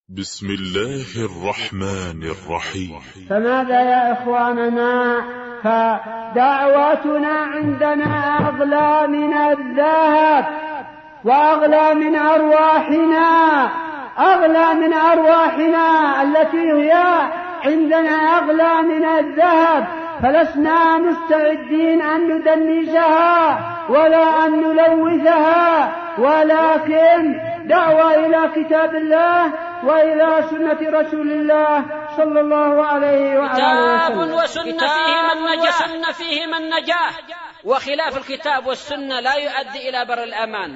بسم الله الرحمن الرحيم. فماذا يا إخواننا؟ فدعوتنا عندنا أغلى من الذهب وأغلى من أرواحنا، أغلى من أرواحنا التي هي عندنا أغلى من الذهب، فلسنا مستعدين أن ندنسها ولا أن نلوثها، ولكن دعوة إلى كتاب الله وإلى سنة رسول الله صلى الله عليه وآله وسلم. كتاب وسنة فيهما النجاة، وخلاف الكتاب والسنة لا يؤدي إلى بر الأمان.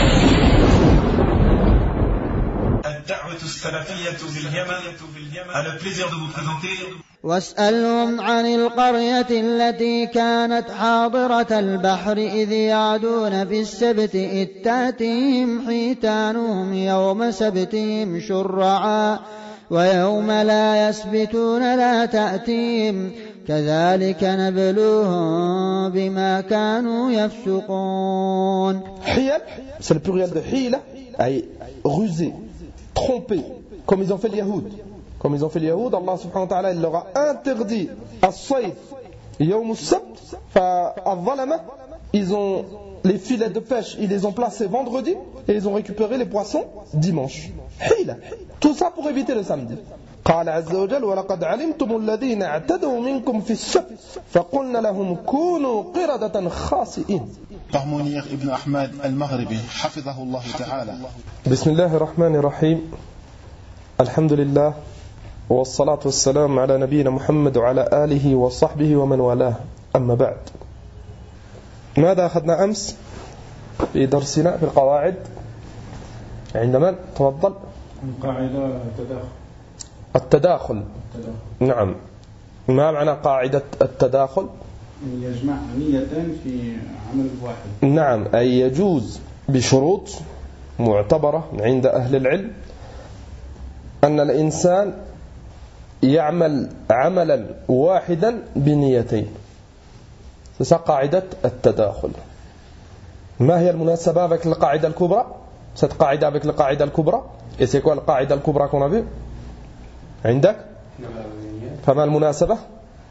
الدعوة السلفية باليمن a le plaisir de vous présenter. واسألهم عن القرية التي كانت حاضرة البحر إذ يعدون في السبت إذ تأتيهم حيتانهم يوم سبتهم شرعا ويوم لا يسبتون لا تأتيهم كذلك نبلوهم بما كانوا يفسقون. حيل c'est le pluriel de حيلة أي rusé, trompé, comme ils ont fait les Yahoud. Comme ils ont fait les Yahoud, Allah subhanahu wa ta'ala il leur a interdit as-sayf yawm as-sabt, fa-al-zalama, ils ont les filets de pêche, ils les ont placés vendredi et ils ont récupéré les poissons dimanche. Hila. Tout ça pour éviter le samedi. قال عز وجل ولقد علمتم الذين اعتدوا منكم في السبت فقلنا لهم كونوا قردة خاسئين. Par Mounir ibn Ahmad al-Maghribi, hafidhahullah ta'ala. بسم الله الرحمن الرحيم. الحمد لله والصلاة والسلام على نبينا محمد وعلى آله وصحبه ومن والاه. أما بعد، ماذا أخذنا أمس في درسنا في القواعد؟ عندما تفضل قاعدة التداخل. نعم، ما معنى قاعدة التداخل؟ يجمع نيتين في عمل واحد. نعم، أي يجوز بشروط معتبرة عند أهل العلم أن الإنسان يعمل عملا واحدا بنيتين. C'est قاعدة التداخل. ما هي المناسبة avec القاعدة الكبرى؟ Cette قاعدة avec القاعدة الكبرى. Et c'est quoi القاعدة الكبرى qu'on a vu؟ عندك؟ فما المناسبة؟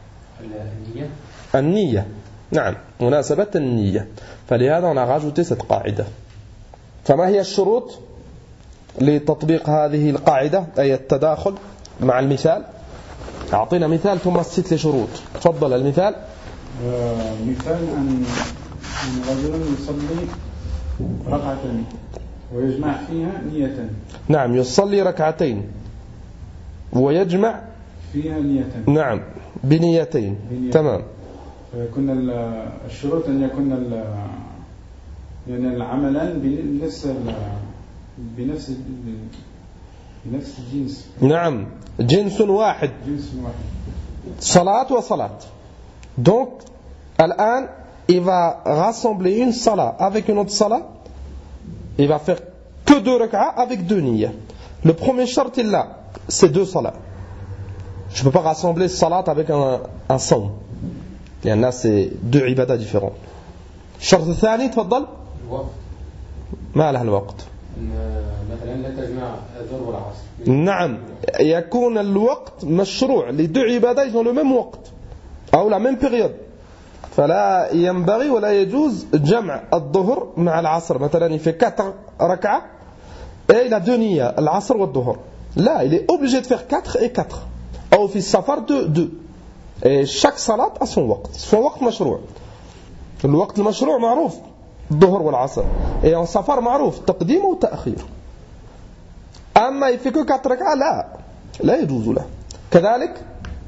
النية. نعم، مناسبة النية. فلهذا on a rajouté cette قاعدة. فما هي الشروط لتطبيق هذه القاعدة أي التداخل مع المثال؟ أعطينا مثال ثم الست لشروط. تفضل المثال. مثال أن رجل يصلي ركعتين ويجمع فيها نيتين. نعم، يصلي ركعتين ويجمع فيها نيتين. نعم، بنيتين. تمام. فيكون الشروط أن يكون يعني العملان بنفس الجنس. نعم، جنس واحد. صلاة وصلاة. Donc, الآن il va rassembler une salat avec une autre salat. Il va faire que deux rak'a avec deux niyyah. Le premier chart il là, c'est deux salats. Je ne peux pas rassembler salat avec un son. Il y en a, c'est deux ibadah différents. الشرط الثاني تفضل. ما له الوقت؟ مثلا لا تجمع الظهر والعصر. نعم، يكون الوقت مشروع لدو عبادة ils ont le même وقت أو la même période، فلا ينبغي ولا يجوز جمع الظهر مع العصر. مثلا il fait 4 ركعة et il a deux niyyah العصر والظهر. لا، il est obligé de faire 4 et 4. أو في السفر 2. et chaque salat a son وقت. son وقت مشروع. الوقت المشروع معروف الظهر والعصر. et en safar معروف تقديم وتأخير. أما il fait que 4 ركعة لا يجوز له. كذلك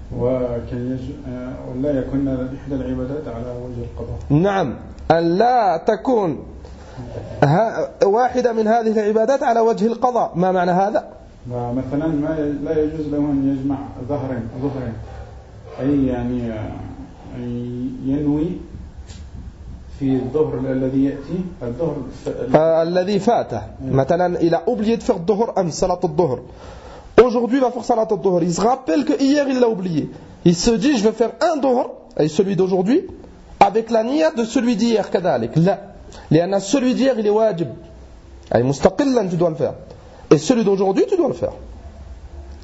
ولا يكون إحدى العبادات على وجه القضاء. نعم، أن لا تكون واحدة من هذه العبادات على وجه القضاء. ما معنى هذا؟ مثلا لا يجوز له أن يجمع ظهرين أي يعني ينوي في الظهر الذي يأتي الظهر الذي فاته. مثلا il a oublié de faire الظهر أمس صلاة الظهر. Aujourd'hui il va faire صلاة الظهر. Il se rappelle que hier il l'a oublié. Il se dit je vais faire un ظهر et celui d'aujourd'hui avec la niyyah de celui d'hier كذلك. لا، لأن celui d'hier il est واجب أي مستقلا tu dois le faire. Et celui d'aujourd'hui tu dois le faire.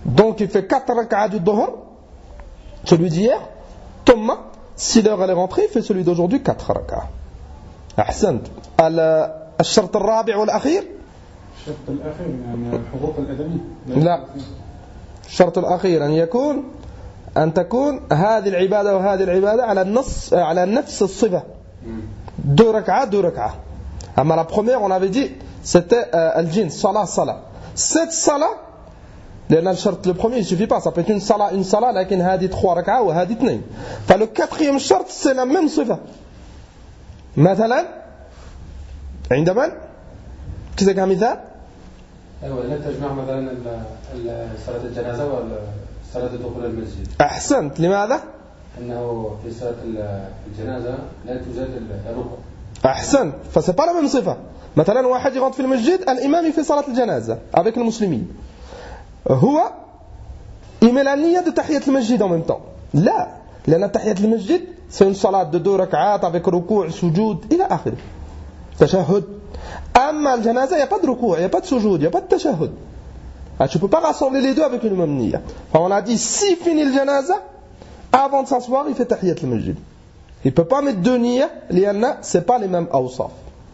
Donc il fait 4 rak'ah du dhuhr, celui d'hier. Thumma, si l'heure elle est rentrée, il fait celui d'aujourd'hui 4 rak'ah. أحسنت. الشرط الرابع والأخير. الشرط الأخير يعني الحقوق الأدمية. لا. الشرط الأخير أن تكون هذه العبادة وهذه العبادة على نفس الصفة. 2 rak'ah. أما la première, on avait dit, c'était al-jins, salat. Cette salat, le premier, il ne suffit pas, ça peut être une salat, lakin hadi 3 rak'ah ou hadi 2. Enfin, le quatrième shart, c'est la même صفة. مثلا عند من؟ كذا كمثال؟ أيوة لا تجمع مثلا صلاة الجنازة وصلاة دخول المسجد. أحسنت. لماذا؟ أنه في صلاة الجنازة لا توجد الركوع. أحسنت. فسي با لا ميم صفة. مثلا واحد يغنط في المسجد، الإمام في صلاة الجنازة avec المسلمين. هو يميل la niyyah de تحية المسجد en même temps. لا، لأن تحية المسجد c'est une salat de 2 rak'at avec ركوع سجود إلى آخره. تشهد. أما الجنازة il n'y a pas de ركوع, il n'y a pas de sujoud, il n'y a pas de tashahhud. Tu ne peux pas rassembler les deux avec une même niyyah. On a dit si finit le janaza, avant de s'asseoir il fait tahiyat al-masjid. Il ne peut pas mettre 2 niyyahs, لأن ce n'est pas les mêmes awsaf.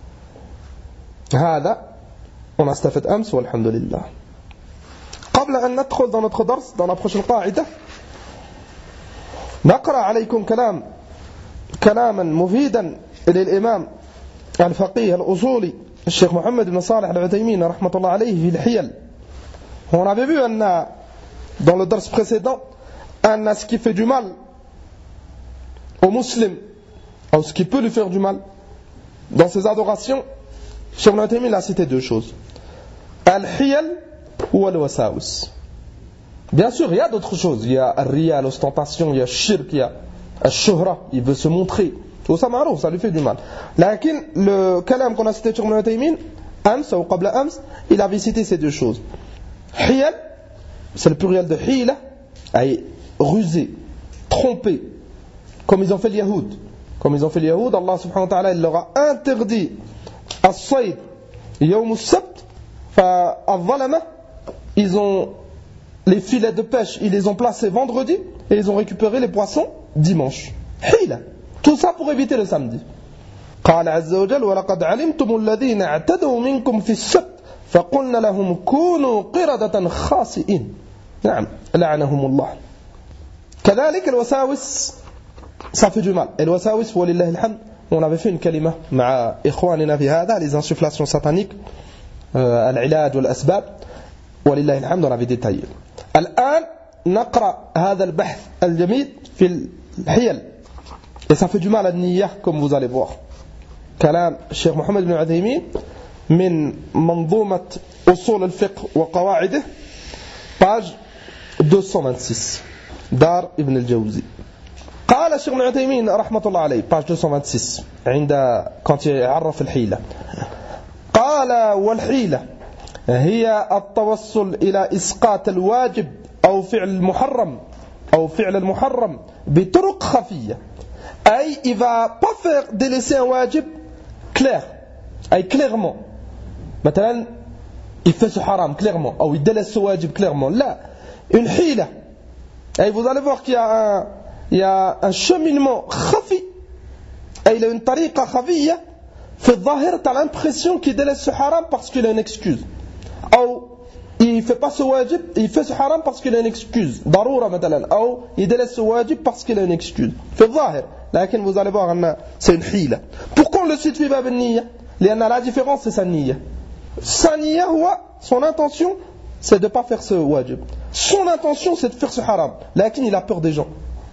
هذا on a استفدت أمس والحمد لله. قبل أن ندخل dans notre درس, dans la prochaine قاعدة, نقرأ عليكم كلاما مفيدا للإمام الفقيه الأصولي الشيخ محمد بن صالح العثيمين رحمة الله عليه في الحيل. On avait vu dans le dars précédent ce qui fait du mal au musulman, ou ce qui peut lui faire du mal dans ses adorations. Cheikh Ibn Uthaymin a cité 2 choses, al-hiyal ou al-wasawis. Bien sûr il y a d'autres choses, il y a al-riya, l'ostentation, il y a shirk, il y a al-shuhra, il veut se montrer, tout ça marouf, ça lui fait du mal. Lakin le kalam qu'on a cité Cheikh Ibn Uthaymin ams ou qabla ams, il avait cité ces 2 choses. Hiyal, c'est le pluriel de hila, rusé, trompé, comme ils ont fait les Yahoud. Allah subhanahu wa ta'ala il leur a interdit as-sayd yawm as-sabt, fa-al-zalama, ils ont les filets de pêche, ils les ont placés vendredi et ils ont récupéré les poissons dimanche. Hila, tout ça pour éviter le samedi. قال عز وجل ولقد علمتم الذين اعتدوا منكم في السبت فقلنا لهم كونوا قردة خاسئين. نعم لعنهم الله. كذلك الوساوس ça fait du mal. Et le wasawis ولله الحمد, on avait fait une kalima مع إخواننا في هذا, les insufflations sataniques, العلاج والأسباب, ولله الحمد, on avait détaillé. الآن نقرأ هذا البحث الجميل في الحيل. Et ça fait du mal à niyyah, comme vous allez voir. كلام الشيخ محمد بن عثيمين من منظومة أصول الفقه وقواعده, page 226, دار ابن الجوزي. قال الشيخ ابن عثيمين رحمة الله عليه, page 226, quand il عرف الحيلة, قال والحيلة هي التوصل إلى إسقاط الواجب أو فعل المحرم بطرق خفية. أي il va pas faire délaisser un wajib clair, clairement. مثلا il fait ce haram clairement, ou il délaisse ce wajib clairement. Là, une hila. Et vous allez voir qu'il y a un cheminement khafi, il a une tariqa khafiyya. Fait zahir, tu as l'impression qu'il délaisse ce haram parce qu'il a une excuse. Ou il ne fait pas ce wajib, il fait ce haram parce qu'il a une excuse. Daroura مثلا. Ou il délaisse ce wajib parce qu'il a une excuse. Fait zahir. Lakin vous allez voir, c'est une hila. Pourquoi on le cite fi bab al-niyya? La différence c'est sa niyya. Sa niyya, son intention, c'est de ne pas faire ce wajib. Son intention, c'est de faire ce haram. Lakin il a peur des gens.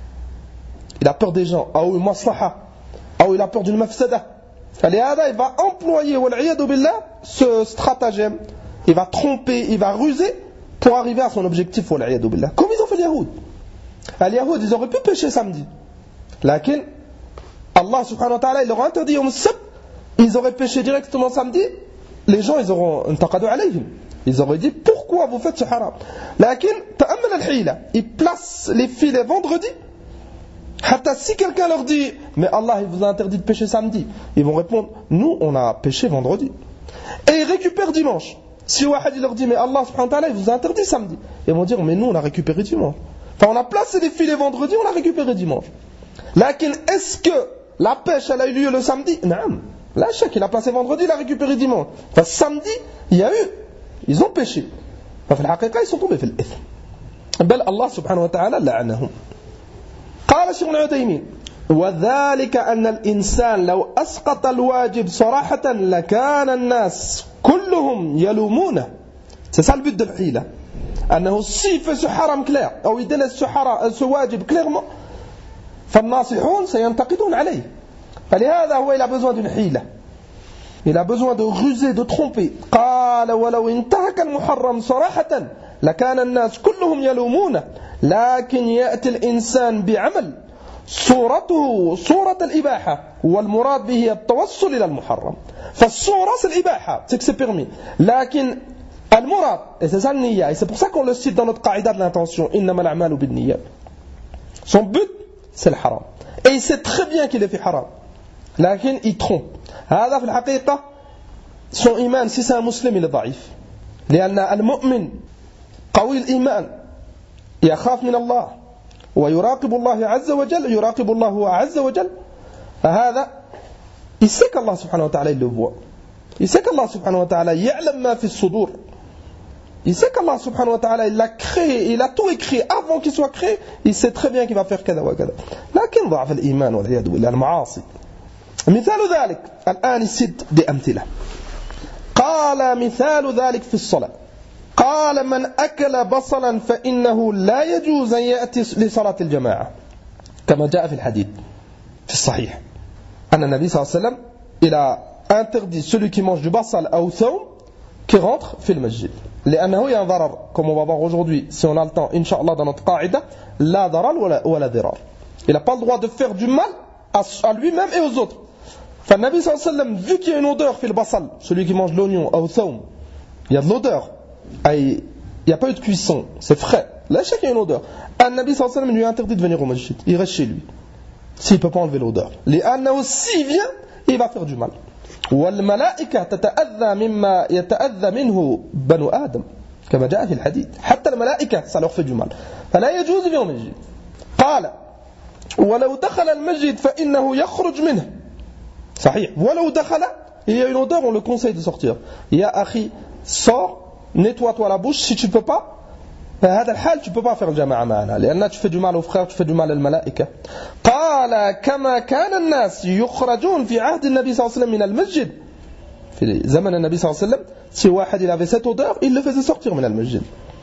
Ou une maslaha. Ou il a peur d'une mafsada. Il va employer ce stratagème. Il va tromper, il va ruser pour arriver à son objectif. Comme ils ont fait les Yahoud. Les Yahoud, ils auraient pu pécher samedi. Lakin Allah subhanahu wa ta'ala il leur a interdit yawm as-sabt, ils auraient péché directement samedi, les gens ils auront intaqadu alayhim, ils auraient dit pourquoi vous faites ce haram. Lakin ta'ammal al-hila, ils placent les filets vendredi, hatta si quelqu'un leur dit mais Allah il vous a interdit de pécher samedi, ils vont répondre nous on a péché vendredi, et ils récupèrent dimanche. Si Wahad il leur dit mais Allah subhanahu wa ta'ala il vous a interdit samedi, ils vont dire mais nous on a récupéré dimanche. Enfin on a placé des filets vendredi, on a récupéré dimanche. Lakin est-ce que la pêche elle a eu lieu le samedi? Non. Là chaque il a placé vendredi, il a récupéré dimanche. Enfin samedi il y a eu, ils ont pêché. Enfin la haqiqa ils sont tombés في الإثم. بل الله سبحانه وتعالى لعنهم. قال الشيخ ابن عثيمين وذلك أن الإنسان لو أسقط الواجب صراحة لكان الناس كلهم يلومونه. C'est ça le but de l'hila. أنه s'il fait ce haram clair أو il délaisse ce واجب clairement فالناصحون سينتقدون عليه. فلهذا هو il a besoin d'une hila. Il a besoin de ruser, de tromper. قال ولو انتهك المحرم صراحة لكان الناس كلهم يلومونه لكن يأتي الإنسان بعمل صورته صورة الإباحة والمراد به التوصل إلى المحرم. فالصورة c'est l'إباحة, c'est que c'est permis. لكن المراد, et c'est ça le niyya, et c'est pour ça qu'on le cite dans notre qaïda de l'intention, إنما الأعمال بالنيات. Son but c'est le haram. Et il sait très bien qu'il est fait haram. لكن il trompe. هذا في الحقيقة son iman, si c'est un musulman il est ضعيف. لأن المؤمن قوي الإيمان يخاف من الله ويراقب الله عز وجل, يراقب الله عز وجل. فهذا il sait qu'Allah subhanahu wa ta'ala il le voit. Il sait qu'Allah subhanahu wa ta'ala يعلم ما في الصدور. Il sait qu'Allah subhanahu wa ta'ala il l'a créé, il a tout écrit avant qu'il soit créé. Il sait très bien qu'il va faire كذا وكذا. لكن ضعف الإيمان والعياذ بالله المعاصي. مثال ذلك الآن يسد بأمثلة. قال مثال ذلك في الصلاة. قال من أكل بصلا فإنه لا يجوز أن يأتي لصلاة الجماعة كما جاء في الحديث في الصحيح أن النبي صلى الله عليه وسلم il a interdit celui qui mange du basal أو ثوم qui rentre في المسجد لأنه ينضرر comme on va voir aujourd'hui si on a le temps Inch'Allah dans notre qaïda لا ضرر ولا ضرار. Il n'a pas le droit de faire du mal à lui-même et aux autres. فالنبي صلى الله عليه وسلم vu qu'il y a une odeur في البصل, celui qui mange l'oignon أو ثوم, il y a de l'odeur. Il n'y a pas eu de cuisson, c'est frais. Là, chaque il y a une odeur. Un Nabi sallallahu alayhi wa sallam lui a interdit de venir au masjid. Il reste chez lui. S'il ne peut pas enlever l'odeur. لأنه s'il vient, il va faire du mal. والملائكة تتأذى مما يتأذى منه بنو آدم كما جاء في الحديث. حتى الملائكة ça leur fait du mal. فلا يجوز في المسجد. قال ولو دخل المسجد فإنه يخرج منه. صحيح. ولو دخل, il y a une odeur, on le conseille de sortir. يا أخي, sors. Nettoie-toi la bouche, si tu ne peux pas, هذا الحال tu ne peux pas faire الجماعة معنا لأن tu fais du mal aux frères, tu fais du mal الملائكة. قال كما كان الناس يخرجون في عهد النبي صلى الله عليه وسلم من المسجد. في زمن النبي صلى الله عليه وسلم si واحد il avait cette odeur, il le faisait sortir من المسجد.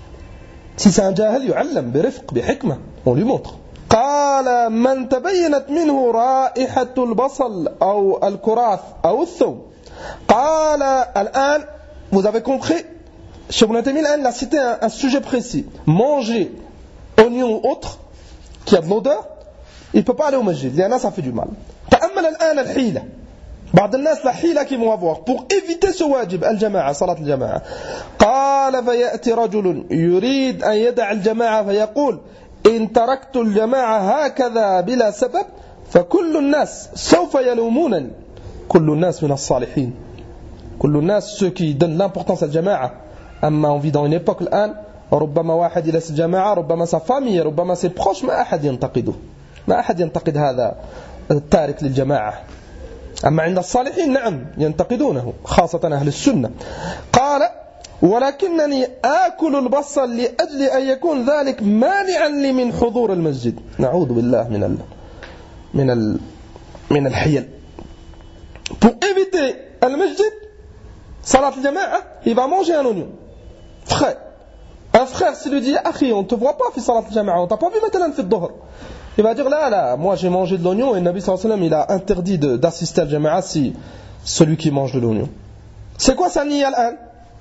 Si c'est un جاهل يعلم برفق بحكمة, on lui montre. قال من تبينت منه رائحة البصل أو الكراث أو الثوم. قال الآن vous avez compris. Cheikh Ibn Taymiyyah il a cité un sujet précis. Manger oignon ou autre qui a de l'odeur, il ne peut pas aller au masjid. لأن ça fait du mal. تأمل الآن الحيلة. بعض الناس la حيلة qu'ils vont avoir pour éviter ce واجب الجماعة صلاة الجماعة. قال فيأتي رجل يريد أن يدع الجماعة فيقول إن تركت الجماعة هكذا بلا سبب فكل الناس سوف يلومونني. كل الناس من الصالحين. كل الناس ceux qui donnent l'importance à la jama'a. أما on vit dans une époque الآن ربما واحد يلس الجماعة ربما sa famille ربما ses proches ما أحد ينتقده ما أحد ينتقد هذا التارك للجماعة. أما عند الصالحين نعم ينتقدونه خاصة أهل السنة. قال ولكنني آكل البصل لأجل أن يكون ذلك مانعا لي من حضور المسجد. نعوذ بالله من الحيل. Pour éviter المسجد صلاة الجماعة il va manger un oignon frais. Un frère s'il lui dit Akhi, on ne te voit pas faire salat al-jama'a, on t'a pas vu maintenant faire dhuhr. Il va dire là, moi j'ai mangé de l'oignon et le Nabi sallallahu alayhi wa sallam il a interdit d'assister à al-jama'a si celui qui mange de l'oignon. C'est quoi ça niyya al-an?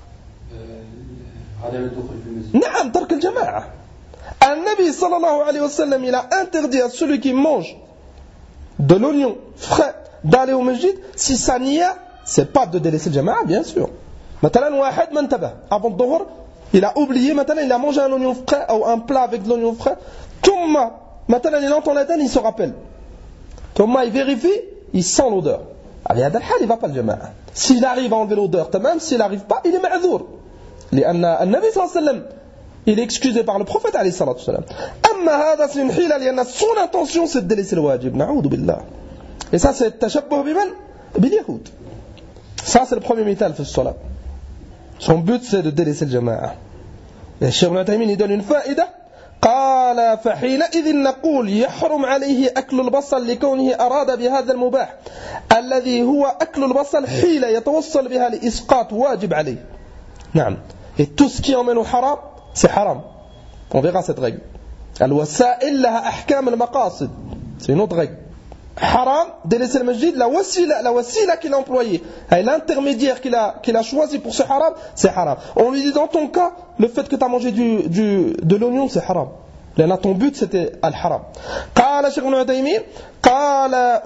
Naam, tark al-jama'a. Un Nabi sallallahu alayhi wa sallam il a interdit à celui qui mange de l'oignon frais d'aller au masjid si sa niyya c'est pas de délaisser le jama'a bien sûr. Maintenant واحد ما انتبه avant le dhuhr il a oublié, maintenant il a mangé un oignon frais ou un plat avec de l'oignon frais. Thumma, maintenant il entend l'adhan, il se rappelle. Thumma il vérifie, il sent l'odeur. À هذا الحال il va pas le jama'a. S'il arrive à enlever l'odeur, même s'il n'arrive pas, il est ma'dhour. لأن النبي صلى الله عليه وسلم il est excusé par le prophète عليه الصلاة والسلام. أما هذا c'est une حيلة لأن son intention c'est de délaisser le wajib. نعوذ بالله. Et ça c'est التشبه بمن؟ باليهود. Ça c'est le premier مثال في الصلاة. Son but c'est de délaisser le jama'a. Et Cheikh Ibn Uthaymin il donne une faïda. قال فحينئذ نقول يحرم عليه أكل البصل لكونه أراد بهذا المباح الذي هو أكل البصل حيلة يتوصل بها لإسقاط واجب عليه. نعم. Et tout ce qui emmène au haram, c'est haram. On verra cette règle. الوسائل لها أحكام المقاصد. C'est une autre règle. Haram, délaisser le masjid, la wasila qu'il a employée, l'intermédiaire qu'il a choisi pour ce haram, c'est haram. On lui dit dans ton cas, le fait que tu as mangé de l'oignon, c'est haram. Là, ton but c'était al-haram. قال شيخ ابن عثيمين قال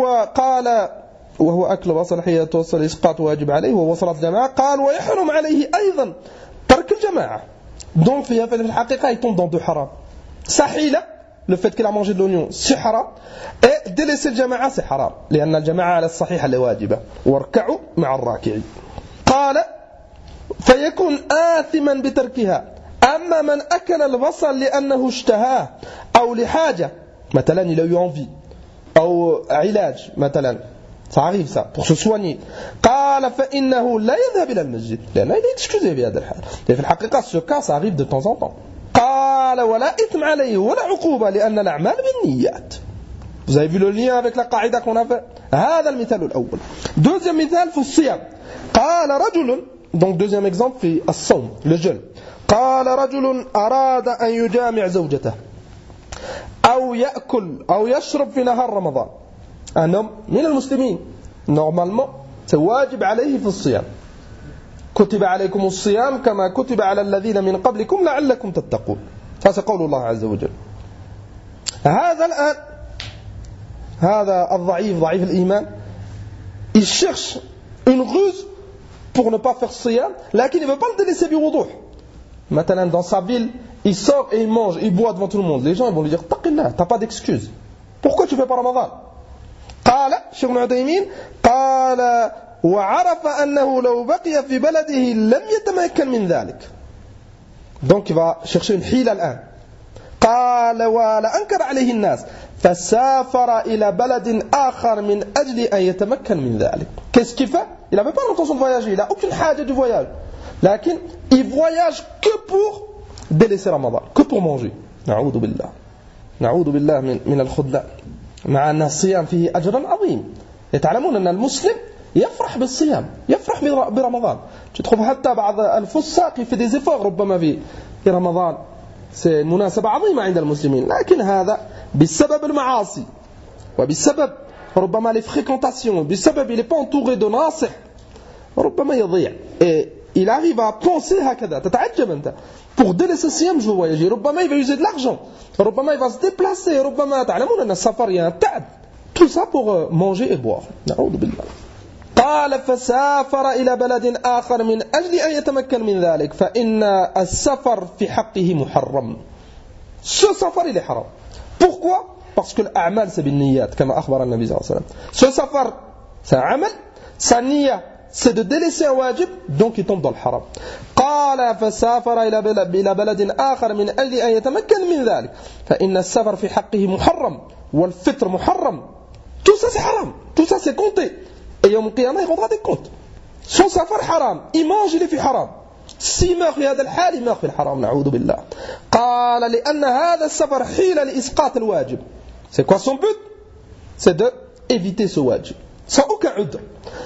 وهو أكل بصل حين يتوصل إسقاط واجب عليه وهو صلاة الجماعة قال ويحرم عليه أيضا ترك الجماعة. Donc في الحقيقة il tombe dans deux haram. Sahila, le fait qu'il a mangé de l'oignon, c'est haram. Et délaisser le jama'a, c'est haram. لأن الجماعة على الصحيح اللي واجبة. واركعوا مع الراكعين. قال فيكون آثما بتركها. أما من أكل البصل لأنه اشتهاه أو لحاجة مثلا il a eu envie أو علاج مثلا ça arrive ça pour se soigner قال فإنه لا يذهب إلى المسجد لأنه il est excusé بهذا الحال. Et في الحقيقة ce cas ça arrive de temps en temps. قال ولا إثم عليه ولا عقوبة لأن الأعمال بالنيات. Vous avez vu le lien avec la qaïda qu'on a fait. هذا المثال الأول. Deuxième مثال في الصيام. قال رجل, donc deuxième exemple في الصوم, le jeûne. قال رجل أراد أن يجامع زوجته أو يأكل أو يشرب في نهار رمضان. Un homme من المسلمين normalement c'est واجب عليه في الصيام. كتب عليكم الصيام كما كتب على الذين من قبلكم لعلكم تتقون. Ça c'est قول الله عز وجل. هذا الآن هذا الضعيف ضعيف الإيمان il cherche une ruse pour ne pas faire siyam لكن il ne veut pas le délaisser بوضوح. Maintenant dans sa ville il sort et il mange, il boit devant tout le monde. Les gens ils vont lui dire taqillah, t'as pas d'excuse, pourquoi tu fais pas Ramadan? قال شيخ ابن عثيمين قال وعرف أنه لو بقي في بلده لم يتمكن من ذلك. Donc il va chercher une hila الآن. قال ولا أنكر عليه الناس فسافر إلى بلد آخر من أجل أن يتمكن من ذلك. Qu'est-ce qu'il fait? Il n'avait pas l'intention de voyager, il n'a aucune حاجة du voyage. لكن il voyage que pour délaisser Ramadan, que pour manger. نعوذ بالله نعوذ بالله من الخذلان. مع أن الصيام فيه أجر عظيم. يتعلمون أن المسلم يفرح بالصيام، يفرح برمضان. Tu trouves حتى بعض الفساق في des efforts ربما في رمضان. C'est مناسبة عظيمة عند المسلمين. لكن هذا بسبب المعاصي وبسبب ربما les fréquentations, بسبب il n'est pas entouré de ناصح ربما يضيع. Et il arrive à penser هكذا. تتعجب أنت. Pour délaisser le siyam, je veux voyager. ربما il va user de l'argent. ربما il va se déplacer. ربما تعلمون أن السفر il y a un تعب. Tout ça pour manger et boire. نعوذ بالله. قال فسافر إلى بلد آخر من أجل أن يتمكن من ذلك فإن السفر في حقه محرم. Ce safar il est haram. Pourquoi? Parce que l'a'mal c'est بالنيات كما أخبر النبي صلى الله عليه وسلم. Ce safar c'est un amal, sa niya c'est de délaisser un wajib, donc il tombe dans le haram. قال فسافر إلى بلد آخر من أجل أن يتمكن من ذلك فإن السفر في حقه محرم والفطر محرم. Tout ça c'est haram, tout ça c'est compté. Et يوم القيامة il rendra des comptes. Son safar haram, il mange, il est في haram. S'il meurt في هذا الحال il meurt في الحرام. نعوذ بالله. قال لأن هذا السفر حيلة لإسقاط الواجب. C'est quoi son but? C'est de éviter ce wajib sans aucun عذر.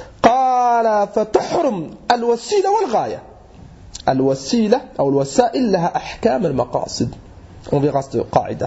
قال فتحرم الوسيلة والغاية. الوسيلة أو الوسائل لها أحكام المقاصد. On verra cette قاعدة.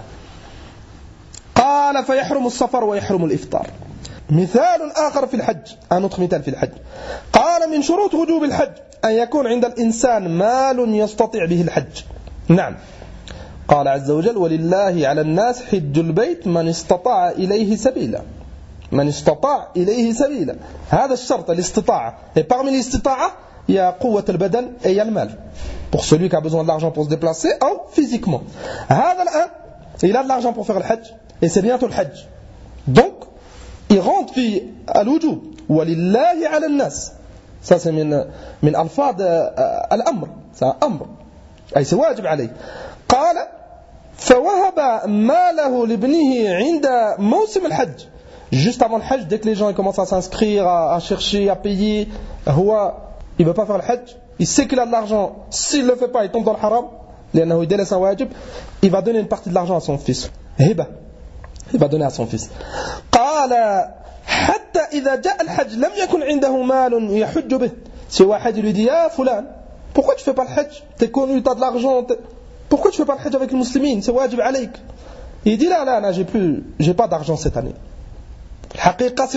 قال فيحرم السفر ويحرم الإفطار. مثال آخر في الحج. Un autre مثال في الحج. قال من شروط وجوب الحج أن يكون عند الإنسان مال يستطيع به الحج. نعم. قال عز وجل ولله على الناس حج البيت من استطاع إليه سبيلا. من استطاع إليه سبيلا. هذا الشرط الاستطاعة. Et parmi l'istiطاعة il y a قوة البدن et il y a le mal. Pour celui qui a besoin de l'argent pour se déplacer ou physiquement. هذا الآن il a de l'argent pour faire le hajj et c'est bientôt le hajj. Donc il rentre في الوجوب ولله على الناس. Ça c'est من ألفاظ الأمر. c'est un amr أي c'est واجب عليه قال فوهب ماله لابنه عند موسم الحج juste avant le hajj dès que les gens ils commencent à s'inscrire à chercher à payer il veut pas faire le hajj il sait qu'il a de l'argent s'il le fait pas il tombe dans le haram لأنه يدلس واجب il va donner une partie de l'argent à son fils هبة il va donner à son fils قال حتى إذا جاء الحج لم يكن عنده مال يحج به si واحد lui dit يا فلان pourquoi tu fais pas le hajj t'es connu t'as de l'argent pourquoi tu fais pas le hajj avec les musulmans c'est واجب عليك il dit là j'ai pas d'argent cette année الحقيقة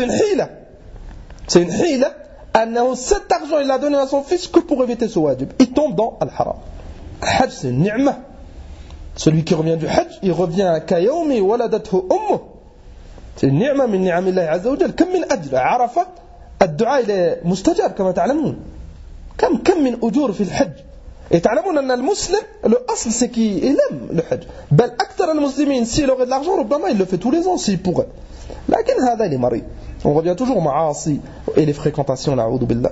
c'est une حيلة أنه cet argent il l'a donné à son fils que pour éviter ce واجب il tombe dans al-haram الحج c'est une ni'mah celui qui revient du hajj il revient كيوم ولدته أمه c'est une ni'mah من نعم الله عز وجل كم من أجر عرفة الدعاء إلى مستجاب كما تعلمون كم من أجور في الحج تعلمون أن المسلم الأصل c'est qu'il aime le hajj بل أكثر المسلمين s'il aurait de l'argent ربما il le fait tous les ans s'il pourrait لكن هذا اللي مريض on revient toujours aux معاصي et les fréquentations نعوذ بالله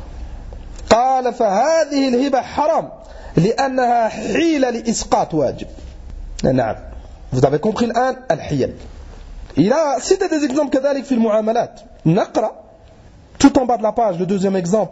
قال فهذه الهبة حرام لأنها حيلة لإسقاط واجب نعم vous avez compris الآن الحيل il a cité des exemples كذلك في المعاملات نقرأ tout en bas de la page le deuxième exemple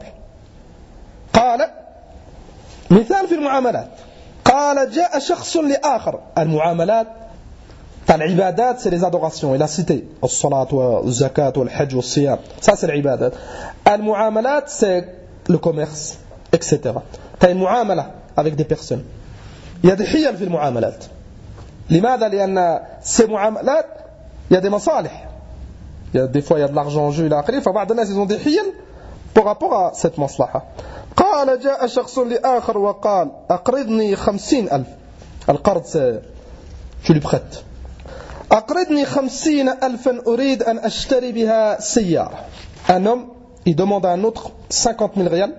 قال مثال في المعاملات قال جاء شخص لآخر المعاملات العبادات c'est les adorations il a cité الصلاة والزكاة والحج والصيام ça c'est العبادات المعاملات c'est le commerce etc t'as une معاملة avec des personnes il y a des حيل في المعاملات لماذا لأن ces معاملات il y a des مصالح il y a des fois il y a de l'argent en jeu إلى آخره فبعض الناس ils ont des حيل par rapport à cette مصلحة قال جاء شخص لآخر وقال أقرضني 50,000 القرض tu lui prêtes أقرضني 50,000 أريد أن أشتري بها سيارة un homme il demande à un autre 50,000 ريال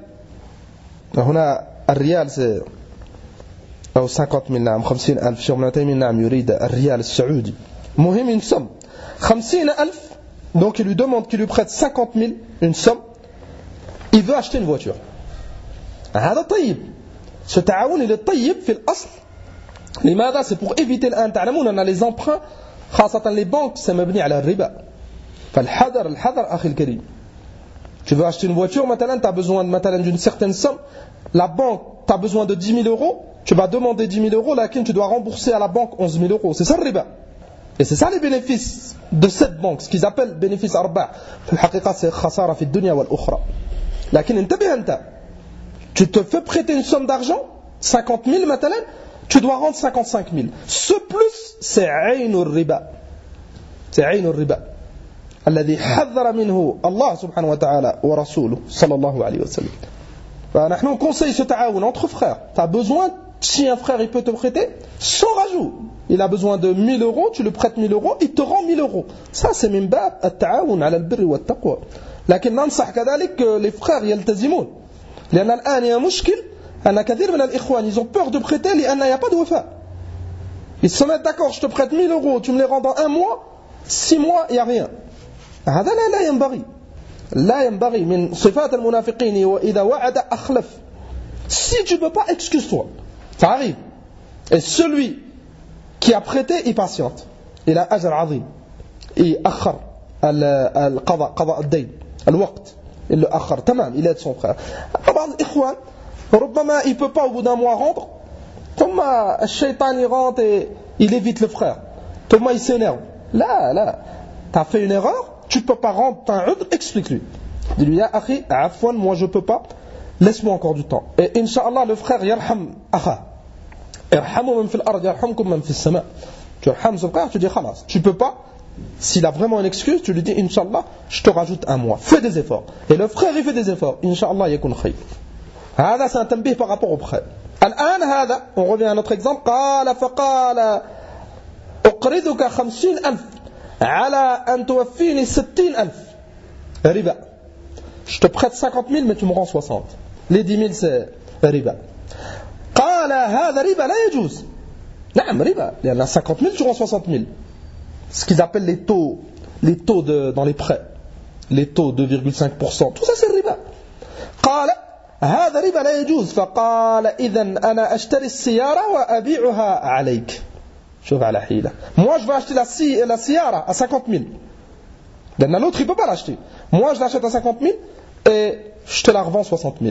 هنا الريال c'est أو 50,000 نعم 50,000 شيخ ابن تيمية نعم يريد الريال السعودي مهم une somme 50,000 donc il lui demande qu'il lui prête 50,000 une somme il veut acheter une voiture هذا طيب ce تعاون il est طيب في الأصل لماذا c'est pour éviter الآن تعلمون أن les emprunts خاصة les banques c'est مبني على الربا فالحذر أخي الكريم tu veux acheter une voiture maintenant tu as besoin d'une certaine somme la banque tu as besoin de 10 000 euros tu vas demander 10 000 euros laquelle tu dois rembourser à la banque 11 000 euros c'est ça le riba et c'est ça les bénéfices de cette banque ce qu'ils appellent bénéfice أرباح في الحقيقة c'est خسارة في الدنيا والأخرى لكن انتبه أنت tu te fais prêter une somme d'argent 50,000 maintenant tu dois rendre 55,000 ce plus c'est عين الربا c'est عين الربا الذي حذر منه الله سبحانه وتعالى ورسوله صلى الله عليه وسلم فنحن on conseille ce تعاون entre frères tu as besoin si un frère il peut te prêter sans rajout il a besoin de 1 000 euros tu le prêtes 1 000 euros il te rend 1 000 euros ça c'est من باب التعاون على البر والتقوى لكن ننصح كذلك les frères يلتزمون لأن الآن يا مشكل أن كثير من الإخوان ils ont peur de prêter لأن il n'y a pas de وفاء ils se mettent d'accord je te prête 1 000 euros tu me les rends dans 1 mois 6 mois il n'y a rien هذا لا ينبغي من صفات المنافقين وإذا وعد أخلف si tu ne peux pas excuse-toi ça arrive et celui qui a prêté il patiente il a أجر عظيم يأخر قضاء الدين الوقت il le أخر تمام il aide son frère بعض الإخوان ربما il ne peut pas au bout d'un mois rendre ثم الشيطان rentre et il évite le frère ثم il s'énerve là tu as fait une erreur tu ne peux pas rendre ton udr explique-lui dis-lui ya akhi afwan moi je ne peux pas laisse-moi encore du temps et inch'Allah le frère yarham akha irhamu man fil ard yarhamkum man fis sama tu irham son frère tu dis khalas tu ne peux pas s'il a vraiment une excuse tu lui dis inch'Allah je te rajoute 1 mois fais des efforts et le frère il fait des efforts inch'Allah yakun khayr هذا c'est un tanbih par rapport au prêt الآن هذا on revient à notre exemple قال فقال أقرضك 50,000 على أن توفيني 60,000 ربا je te prête 50,000 mais tu me rends 60 les 10,000 c'est ربا قال هذا ربا لا يجوز نعم ربا لأن 50,000 tu rends 60,000 ce qu'ils appellent les taux dans les prêts les taux 2,5% tout ça c'est riba قال هذا ربا لا يجوز. فقال إذن أنا أشتري السيارة وأبيعها عليك. شوف على حيلة. Moi je vais acheter la سيارة à 50 000. L'autre il peut pas l'acheter. Moi je l'achète à 50 000 et je te la revends 60 000.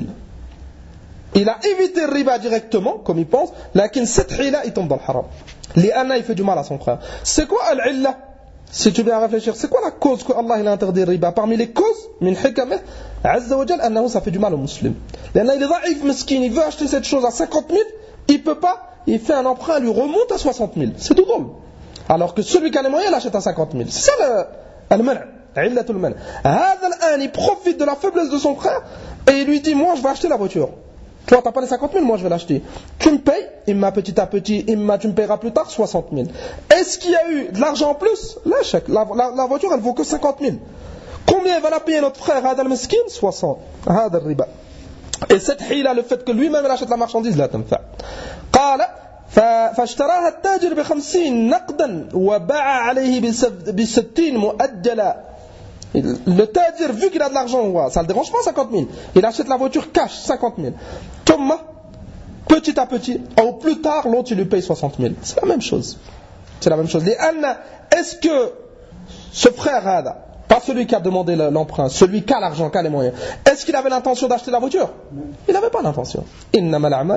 Il a évité le riba directement, comme il pense, mais cette hila, il tombe dans le haram. Lianna, il fait du mal à son frère. C'est quoi al-illa? Si tu viens réfléchir, c'est quoi la cause que Allah il a interdit le riba? Parmi les causes, min hikameh, azza wa jal, annahu, ça fait du mal aux musulmans. Lianna, il est daïf, meskin, il veut acheter cette chose à 50 000, il peut pas, il fait un emprunt, lui remonte à 60 000. C'est tout drôle. Alors que celui qui a les moyens, il achète à 50 000. C'est ça le illatul man'. Hadha al-an, il profite de la faiblesse de son frère et il lui dit, moi je vais acheter la voiture. Toi, t'as pas les 50 000, moi je vais l'acheter. Tu me payes, imma petit à petit, imma tu me payeras plus tard 60 000. Est-ce qu'il y a eu de l'argent en plus? La voiture, elle vaut que 50 000. Combien va la payer notre frère Hadha al-miskin? 60. Hadha al-riba. Et cette hila, le fait que lui-même il achète la marchandise, la tanfa. قال فاشتراها التاجر ب50 نقدا وباع عليه ب60 مؤجلا. Le tadir, vu qu'il a de l'argent, ça ne le dérange pas 50 000. Il achète la voiture cash, 50 000. Thomas, petit à petit, ou plus tard, l'autre il lui paye 60 000. C'est la même chose. C'est la même chose. Est-ce que ce frère Hada, pas celui qui a demandé l'emprunt, celui qui a l'argent, qui a les moyens, est-ce qu'il avait l'intention d'acheter la voiture? Il n'avait pas l'intention. Il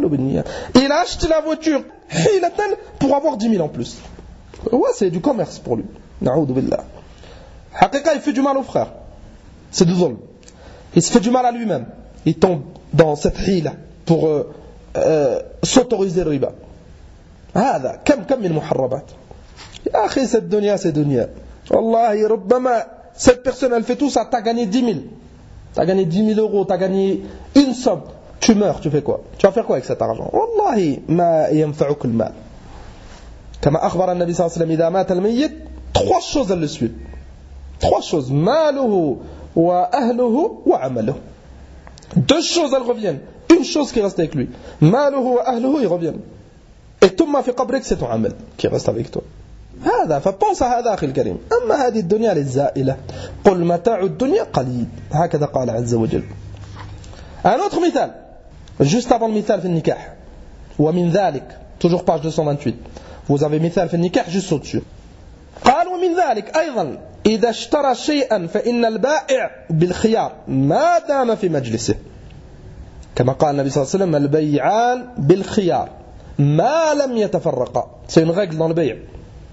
a acheté la voiture pour avoir 10 000 en plus. Ouais, c'est du commerce pour lui. Na'oudou billah. Haqiqa, il fait du mal au frère. C'est du zulm. Il se fait du mal à lui-même. Il tombe dans cette hila pour s'autoriser le riba. هذا كم من محرمات. يا أخي cette dunya c'est dunya. Wallahi ربما cette personne elle fait tout ça, t'as gagné 10 000. T'as gagné 10 000 euros, t'as gagné une somme. Tu meurs, tu fais quoi? Tu vas faire quoi avec cet argent? Wallahi ما ينفعك المال. كما أخبر النبي صلى الله عليه وسلم إذا مات الميت 3 choses elles le suivent. 3 choses. Maluhu wa ahluhu wa amaluhu. 2 choses elles reviennent. Une chose qui reste avec lui. Maluhu wa ahluhu ils reviennent. Et tumma fi qabrik c'est ton amal qui reste avec toi. هذا فبنص هذا أخي الكريم. أما هذه الدنيا للزائلة. قل متاع الدنيا قليل. هكذا قال عز وجل. Un autre مثال. Juste avant le مثال في النكاح. ومن ذلك. Toujours page 228. Vous avez مثال في النكاح juste au-dessus. قال ومن ذلك أيضا إذا اشترى شيئا فإن البائع بالخيار ما دام في مجلسه كما قال النبي صلى الله عليه وسلم البيعان بالخيار ما لم يتفرقا. C'est une règle dans le bay'.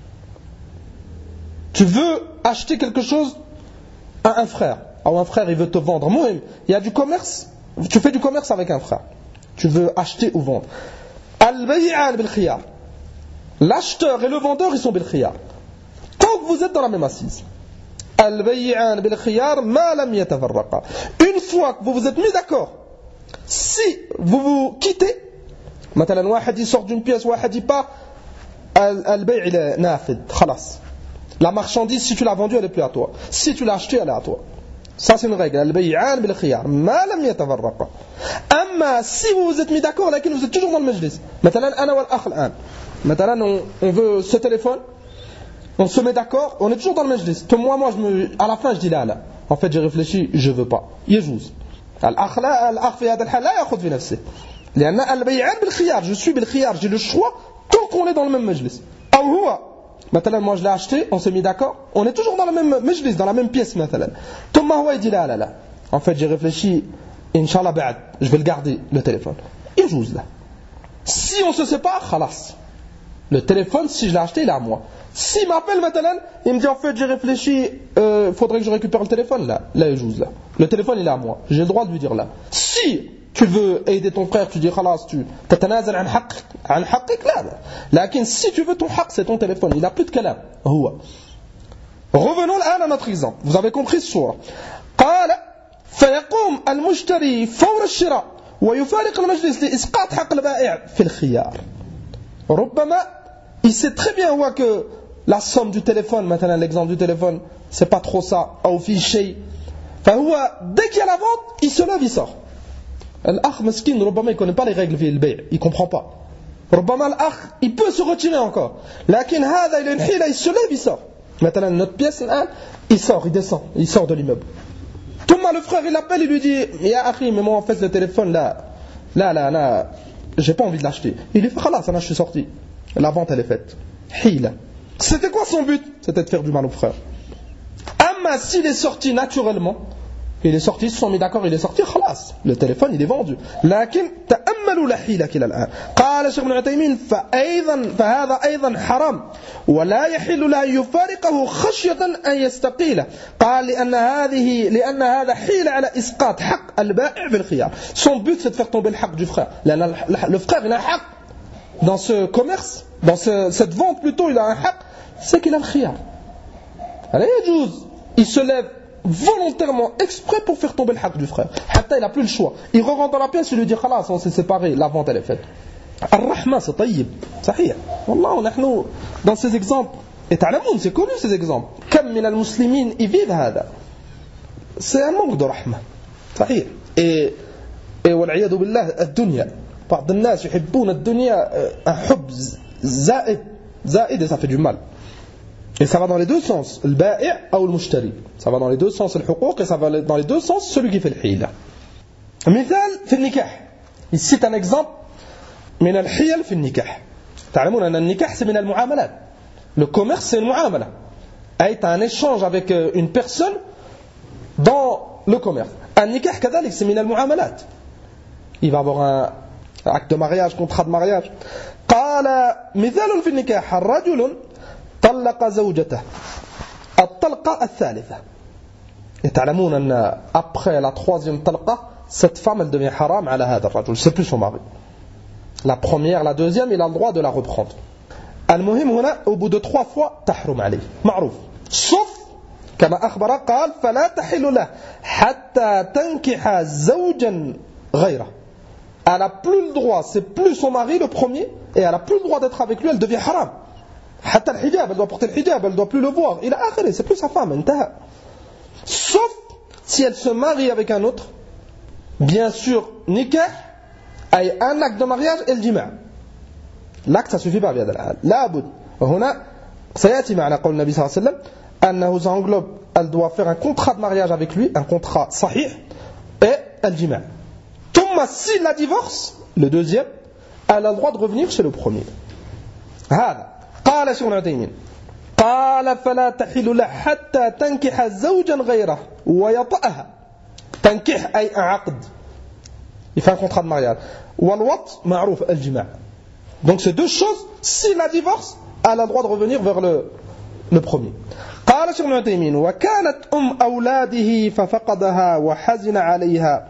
Tu veux acheter quelque chose à un frère ou un frère il veut te vendre. Mohim, il y a du commerce, tu fais du commerce avec un frère. Tu veux acheter ou vendre. Al-bay'an bil-khiyar. L'acheteur et le vendeur ils sont bil-khiyar. Tant que vous êtes dans la même assise. Al-bay'an bil-khiyar ma lam yatafarraqa. Une fois que vous vous êtes mis d'accord, si vous vous quittez, مثلا واحد يسort d'une pièce, واحد il part, al-bay' il est nafid, khalas. La marchandise si tu l'as vendue elle est plus à toi. Si tu l'as achetée elle est à toi. Ça c'est une règle. Al-bay'an bil-khiyar ma lam yatafarraqa. Amma si vous vous êtes mis d'accord, laquelle vous êtes toujours dans le majlis. مثلا أنا والأخ الآن. مثلا on veut ce téléphone. On se met d'accord, on est toujours dans le majlis. Moi, à la fin, je dis là. En fait, j'ai réfléchi, je veux pas. يجوز. الأخ في هذا الحال لا يأخذ في نفسه. لأن البيعان بالخيار. Je suis بالخيار, j'ai le choix tant qu'on est dans le même majlis. أو هو. مثلا moi je l'ai acheté, on s'est mis d'accord, on est toujours dans le même majlis, dans la même pièce مثلا. ثم هو يدي لا. En fait, j'ai réfléchi, Inch'Allah بعد, je vais le garder le téléphone. يجوز là. Si on se sépare, خلاص. Le téléphone, si je l'ai acheté, il est à moi. S'il m'appelle maintenant, il me dit en fait j'ai réfléchi, faudrait que je récupère le téléphone là. Là il joue là. Le téléphone il est à moi. J'ai le droit de lui dire là. Si tu veux aider ton frère, tu dis khalas, tu tatanazal an haqqik là. Lakin si tu veux ton haqq, c'est ton téléphone. Il a plus de kalam. Revenons là à notre exemple. Vous avez compris ce soir. قال فيقوم المشتري فور الشراء ويفارق المجلس لإسقاط حق البائع في الخيار. ربما il sait très bien que la somme du téléphone, maintenant l'exemple du téléphone, c'est pas trop ça. Ou fiché. Dès qu'il y a la vente, il se lève, il sort. L'akh meskin, ربما il connaît pas les règles du bay', il comprend pas. ربما l'akh, il peut se retirer encore. Lakin هذا il a une hila, il se lève, il sort. Maintenant notre pièce, il sort, il descend, il sort de l'immeuble. Thomas, le frère, il appelle, il lui dit Ya akhi, mais moi en fait le téléphone là, j'ai pas envie de l'acheter. Il lui fait Khalas, je suis sorti. La vente elle est faite. Hila. C'était quoi son but? C'était de faire du mal au frère. Amma s'il est sorti naturellement, il est sorti, ils se sont mis d'accord, il est sorti, khalas, le téléphone il est vendu. لكن تأملوا لحيلك إلى الآن. قال شيخ ابن عثيمين فهذا أيضا حرام ولا يحل له أن يفارقه خشية أن يستقيله. قال لأن هذا حيلة على إسقاط حق البائع بالخيار. Son but c'est de faire tomber le haq du frère. Le frère il a un haq dans ce commerce, dans cette vente plutôt, il a un haq, c'est qu'il a le khiyar. Il se lève volontairement, exprès pour faire tomber le haq du frère. Hatta il n'a plus le choix. Il rentre dans la pièce et lui dit Khalas, on s'est séparés, la vente elle est faite. Ar-Rahma, c'est tayyib. Sahih. Wallah, nous, dans ces exemples, et ta'lamoun, c'est connu ces exemples. Kam min al-muslimin, ils vivent hada. C'est un manque de rahma. Sahih. Et wal'iyadu billah, ad-dunya. بعض الناس يحبون الدنيا un حب زائد et ça fait du mal. Et ça va dans les deux sens, le ba'i' ou le mushtari. Ça va dans les deux sens, le huquq, et ça va dans les deux sens, celui qui fait le hila. Mithal fi nikah. Il cite un exemple min al-hiyal fi nikah. تعلمون أن النكاح c'est min al-mu'amalat. Le commerce c'est une mu'amala. Tu as un échange avec une personne dans le commerce. Un nikah كذلك c'est min al-mu'amalat. Il va avoir un acte de mariage, contrat de mariage. قال مثال في النكاح الرجل طلق زوجته الطلقة الثالثة. Et تعلمون أن après la troisième طلقة cette femme elle devient haram على هذا الرجل, c'est plus son mari. La première, la deuxième, il a le droit de la reprendre. المهم هنا au bout de 3 fois تحرم عليه معروف. sauf كما أخبر قال فلا تحل له حتى تنكح زوجا غيره. Elle n'a plus le droit, c'est plus son mari le premier, et elle n'a plus le droit d'être avec lui, elle devient haram. Hatta le hijab, elle doit porter le hijab, elle ne doit plus le voir. Il a akhiri, c'est plus sa femme, intaha. Sauf si elle se marie avec un autre, bien sûr, nikah, ay un acte de mariage et le jima'. L'acte, ça suffit pas, بهذا الحال. لا بد. هنا سيأتي معنا قول النبي صلى الله عليه وسلم أنه ça englobe, elle doit faire un contrat de mariage avec lui, un contrat sahih, et le jima'. Si la divorce, le deuxième, elle a le droit de revenir chez le premier. هذا قال شيخ عثيمين قال فلا تحل له حتى تنكح زوجا غيره ويطأها. تنكح أي un عقد. Il fait un contrat de mariage. والوط معروف الجماع. Donc ces deux choses, si la divorce, elle a le droit de revenir vers le premier. قال شيخ عثيمين وكانت أولاده ففقدها وحزن عليها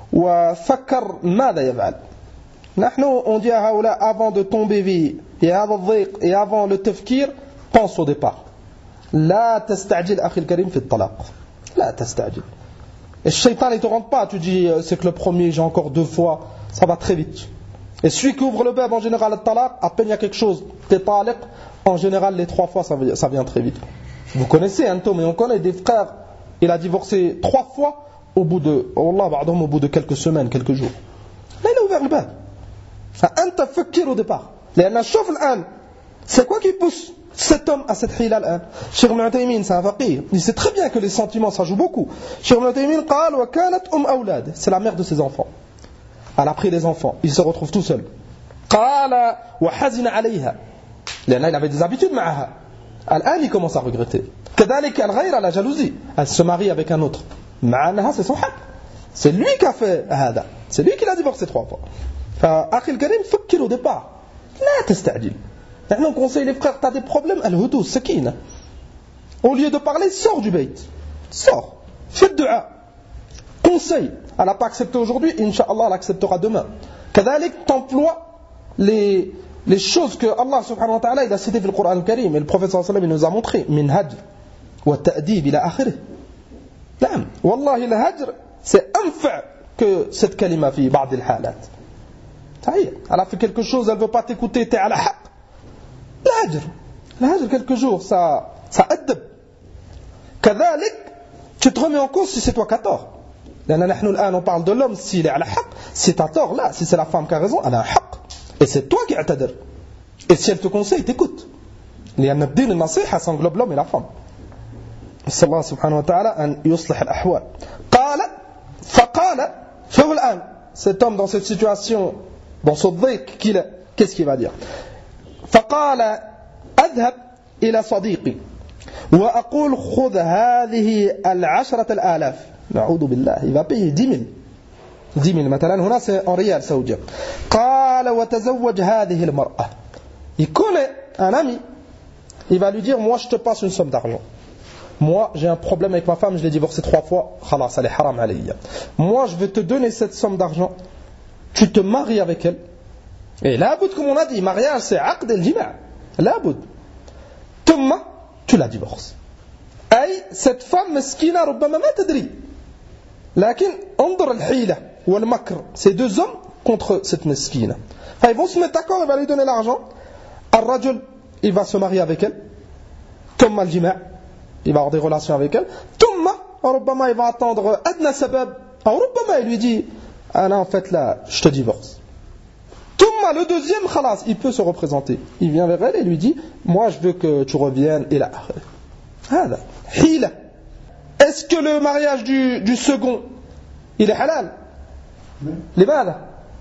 وفكر ماذا يفعل. نحن on dit à هؤلاء avant de tomber et هذا الضيق et avant le tafkir, pense au départ. لا تستعجل أخي الكريم في الطلاق. لا تستعجل. Et le shaitan ne te rentre pas, tu dis c'est que le premier j'ai encore 2 fois, ça va très vite. Et celui qui ouvre le bab en général le talaq, à peine il y a quelque chose, t'es taliq, en général les 3 fois ça vient très vite. Vous connaissez un tome, et on connaît des frères, il a divorcé 3 fois au bout de quelques semaines, quelques jours. Là il a ouvert le bab. فأنت فكر au départ. لأن شوف الآن c'est quoi qui pousse cet homme à cette hila الآن. Cheikh Ibn Uthaymin c'est un faqih, il sait très bien que les sentiments ça joue beaucoup. Cheikh Ibn Uthaymin قال وكانت أولاد, c'est la mère de ses enfants. Elle a pris des enfants, il se retrouve tout seul. قال وحزن عليها لأن il avait des habitudes معها. الآن il commence à regretter. كذلك الغيرة, la jalousie, elle se marie avec un autre. مع أنها c'est son haq. C'est lui qui a fait هذا, c'est lui qui l'a divorcé 3 fois. فأخي الكريم فكر au départ. لا تستعجل. Maintenant on conseille les frères, tu as des problèmes, al-hudus, sakina. Au lieu de parler, sors du bayt. Sors. Fais le dua. Conseille. Elle n'a pas accepté aujourd'hui, Inch'Allah elle acceptera demain. كذلك t'emploies les choses que Allah subhanahu wa ta'ala il a citées dans le Coran al-Karim et le prophète sallallahu alayhi wa sallam il nous a montré. Min hajr wa ta'dib ila akhirih. نعم. والله الهجر c'est أنفع que cette kalima في بعض الحالات. Elle a fait quelque chose, elle ne veut pas t'écouter, tu es à la haq. الهجر quelques jours, ça أدب. كذلك, tu te remets en cause si c'est toi qui as tort. لأن نحن الآن on parle de l'homme, s'il est à la haq, si tu as tort là, si c'est la femme qui a raison, elle a un haq. Et c'est toi qui اعتذر. Et si elle te conseille, t'écoute. لأن الدين النصيحة s'englobe l'homme et la femme. نسأل الله سبحانه وتعالى أن يصلح الأحوال. قال cet homme dans cette situation, dans ce dhiq qu'il a, qu'est-ce qu'il va dire? فقال أذهب إلى صديقي وأقول خذ هذه 10,000. نعوذ بالله, il va payer 10 000 مثلا, هنا c'est en réal saoudien. قال وتزوج هذه المرأة. Il connaît un ami, il va lui dire, moi je te passe une somme d'argent. Moi j'ai un problème avec ma femme, je l'ai divorcée 3 fois, خلاص elle est haram alayya. Moi je vais te donner cette somme d'argent, tu te maries avec elle. Et là, comme on a dit, mariage c'est عقد الجماع. لابد. ثم tu la divorces. أي cette femme مسكينة ربما ما تدري. لكن انظر الحيلة والمكر. Ces 2 hommes contre cette mesquine. Enfin, ils vont se mettre d'accord, il va lui donner l'argent. الرجل, il va se marier avec elle. ثم الجماع, il va avoir des relations avec elle. ثم ربما il va attendre أدنى سبب. أو ربما il lui dit, أنا en fait là, je te divorce. ثم le deuxième, خلاص, il peut se représenter. Il vient vers elle et lui dit, moi je veux que tu reviennes. Et là, هذا حيلة. Est-ce que le mariage du second, il est halal? لماذا؟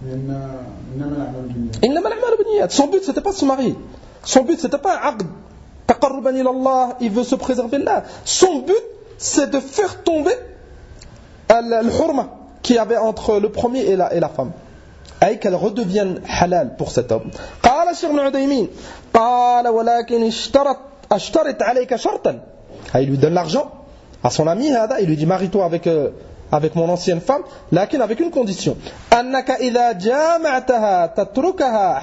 إنما الأعمال بالنيات. Son but c'était pas de se marier. Son but c'était pas un عقد تقربا إلى الله, il veut se préserver là. Son but c'est de faire tomber الحرمة qu'il y avait entre le premier et la femme. أي qu'elle redevienne halal pour cet homme. قال الشيخ ابن عثيمين قال ولكن اشترط عليك شرطا. Il lui donne l'argent à son ami هذا, il lui dit marie-toi avec mon ancienne femme, لكن avec une condition. أنك إذا جامعتها تتركها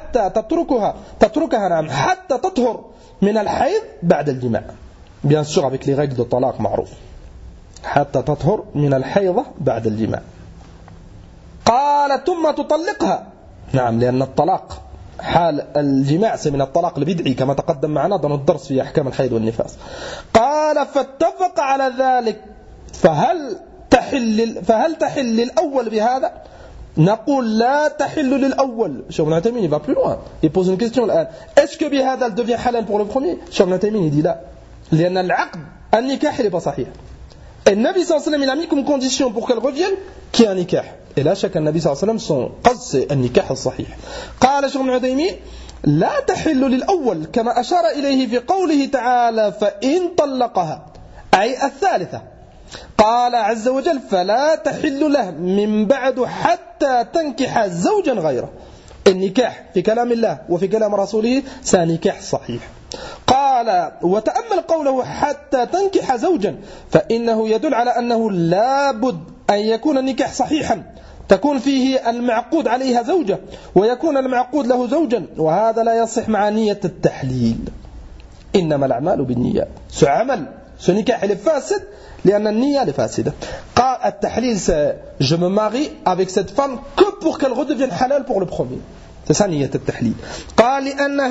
نعم حتى تطهر من الحيض بعد الجماع. Bien sûr avec les règles de talaq معروف. حتى تطهر من الحيضة بعد الجماع. قال ثم تطلقها. نعم لأن الطلاق حال الجماع من الطلاق البدعي كما تقدم معنا ضمن الدرس في أحكام الحيض والنفاس. قال فاتفق على ذلك فهل تحل للأول بهذا؟ نقول لا تحل للأول. Cheikh Ibn Uthaymin il va plus loin. Il pose une question الآن. Est-ce que بهذا elle devient halal pour le premier? Cheikh Ibn Uthaymin il dit لا. لأن العقد النكاح n'est pas صحيح. Et le Nabi sallallahu alayhi wa sallam il a mis comme condition pour qu'elle revienne qu'il y ait un nikah. Et là chaque Nabi sallallahu alayhi wa sallam son qasd c'est un nikah sahih. قال شيخ ابن عثيمين لا تحل للأول كما أشار إليه في قوله تعالى فإن طلقها أي الثالثة. قال عز وجل فلا تحل له من بعد حتى تنكح زوجا غيره. النكاح في كلام الله وفي كلام رسوله سنكاح صحيح. قال وتأمل قوله حتى تنكح زوجا فإنه يدل على أنه لا بد أن يكون النكاح صحيحا تكون فيه المعقود عليها زوجة ويكون المعقود له زوجا وهذا لا يصح مع نية التحليل. إنما الأعمال بالنيات. Ce عمل, ce nikah il est facile لأن النية est فاسدة. قال التحليل c'est je me marie avec cette femme que pour qu'elle redevienne halal pour le premier. C'est ça نية التحليل. قال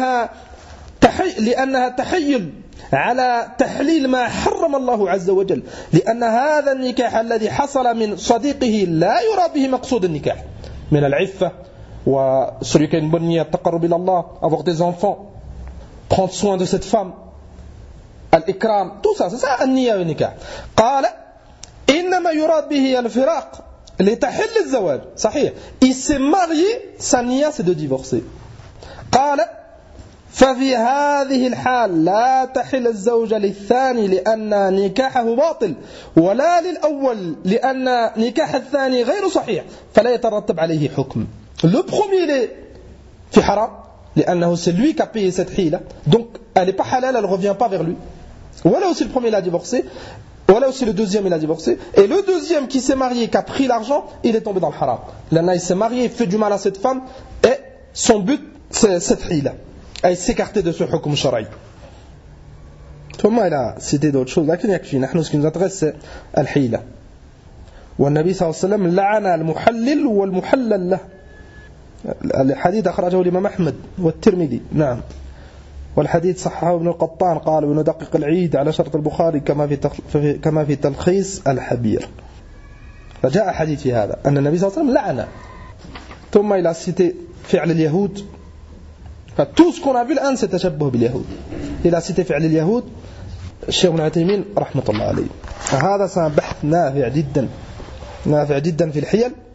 لأنها تحيل على تحليل ما حرم الله عز وجل لأن هذا النكاح الذي حصل من صديقه لا يرى به مقصود النكاح من العفة وcelui qui a une bonne niyyah التقرب إلى الله, avoir des enfants, prendre soin de cette femme, الإكرام, tout ça, c'est ça النية والنكاح. قال إنما يراد به الفراق لتحل الزواج. صحيح, il s'est marié, sa niyyah c'est de divorcer. قال ففي هذه الحال لا تحل الزوجة للثاني لأن نكاحه باطل ولا للأول لأن نكاح الثاني غير صحيح فلا يترتب عليه حكم. Le premier il est في حرام لأنه c'est lui qui a payé cette حيلة, donc elle n'est pas halal, elle ne revient pas vers lui. Voilà aussi le premier il a divorcé, voilà aussi le deuxième il a divorcé, et le deuxième qui s'est marié, qui a pris l'argent, il est tombé dans le haram. Là il s'est marié, il fait du mal à cette femme et son but c'est cette حيلة. أي s'écarter de ce حكم شرعي. ثم إلى cité d'autres choses لكن يكفي, نحن ce qui nous intéresse c'est الحيلة. والنبي صلى الله عليه وسلم لعن المحلل والمحلل له. الحديث أخرجه الإمام أحمد والترمذي. نعم. والحديث صححه ابن القطان قال وندقق العيد على شرط البخاري كما في تلخيص الحبير. فجاء حديث في هذا أن النبي صلى الله عليه وسلم لعن. ثم إلى cité فعل اليهود. Tout ce qu'on a vu l'un c'est تشبه باليهود. Il a cité فعل اليهود الشيخ ابن عثيمين رحمة الله عليه. هذا بحث نافع جدا في الحيل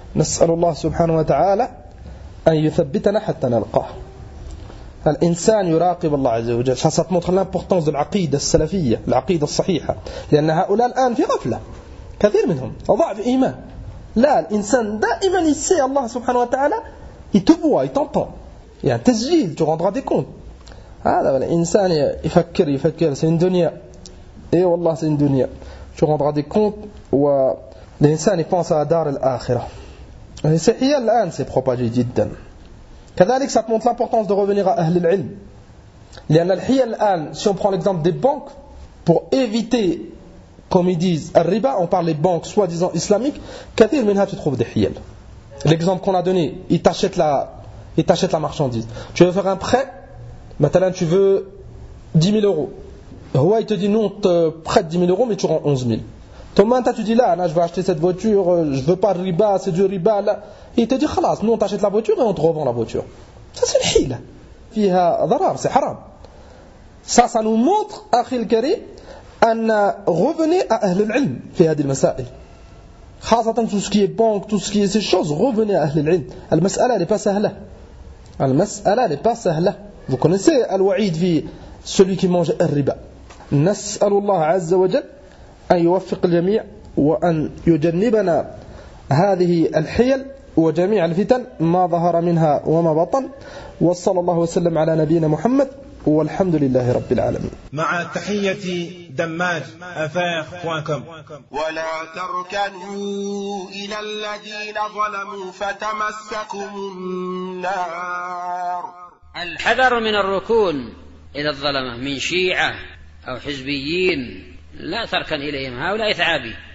نسأل الله سبحانه وتعالى أن يثبتنا حتى نلقاه. الإنسان يراقب الله عز وجل. Ça montre l'importance de العقيدة السلفية, العقيدة الصحيحة, لأن هؤلاء الآن في غفلة, كثير منهم ضعف إيمان. لا, الإنسان دائما يسي الله سبحانه وتعالى, il te voit, il t'entend. Il y a un تسجيل, tu rendras des comptes. هذا الإنسان يفكر c'est une dunya. Et wallah c'est une dunya. Tu rendras des comptes. والإنسان يpense à دار الآخرة. C'est حيل الآن c'est propagé جدا. كذلك ça montre l'importance de revenir à أهل العلم. لأن الحيل الآن, si on prend l'exemple des banques, pour éviter, comme ils disent, الربا, on parle des banques soi-disant islamiques, كثير منها tu trouves des حيل. L'exemple qu'on a donné, il t'achète la marchandise. Tu veux faire un prêt, maintenant tu veux 10 000 euros. Il te dit non, on te prête 10 000 euros, mais tu rends 11 000. Toi, tu dis là, je vais acheter cette voiture, je veux pas de riba, c'est du riba. Là. Et il te dit, khalas, nous on t'achète la voiture et on te revend la voiture. Ça c'est le hila. Fiha darar, c'est haram. Ça nous montre, akhil kari, revenez à ahl al-ilm, fi hadi al-masail. Khasatan tout ce qui est banque, tout ce qui est ces choses, revenez à ahl al-ilm. Al-mas'ala n'est pas sahla. Al-mas'ala n'est pas sahla. Vous connaissez al-wa'id fi celui qui mange al-riba. Nas'alullah azza wa jal أن يوفق الجميع وأن يجنبنا هذه الحيل وجميع الفتن ما ظهر منها وما بطن. وصلى الله وسلم على نبينا محمد والحمد لله رب العالمين. مع تحية دماج@affaires.com. ولا تركنوا إلى الذين ظلموا فتمسكم النار. الحذر من الركون إلى الظلمة من شيعة أو حزبيين, لا تركن إليهم, هؤلاء ثعابي.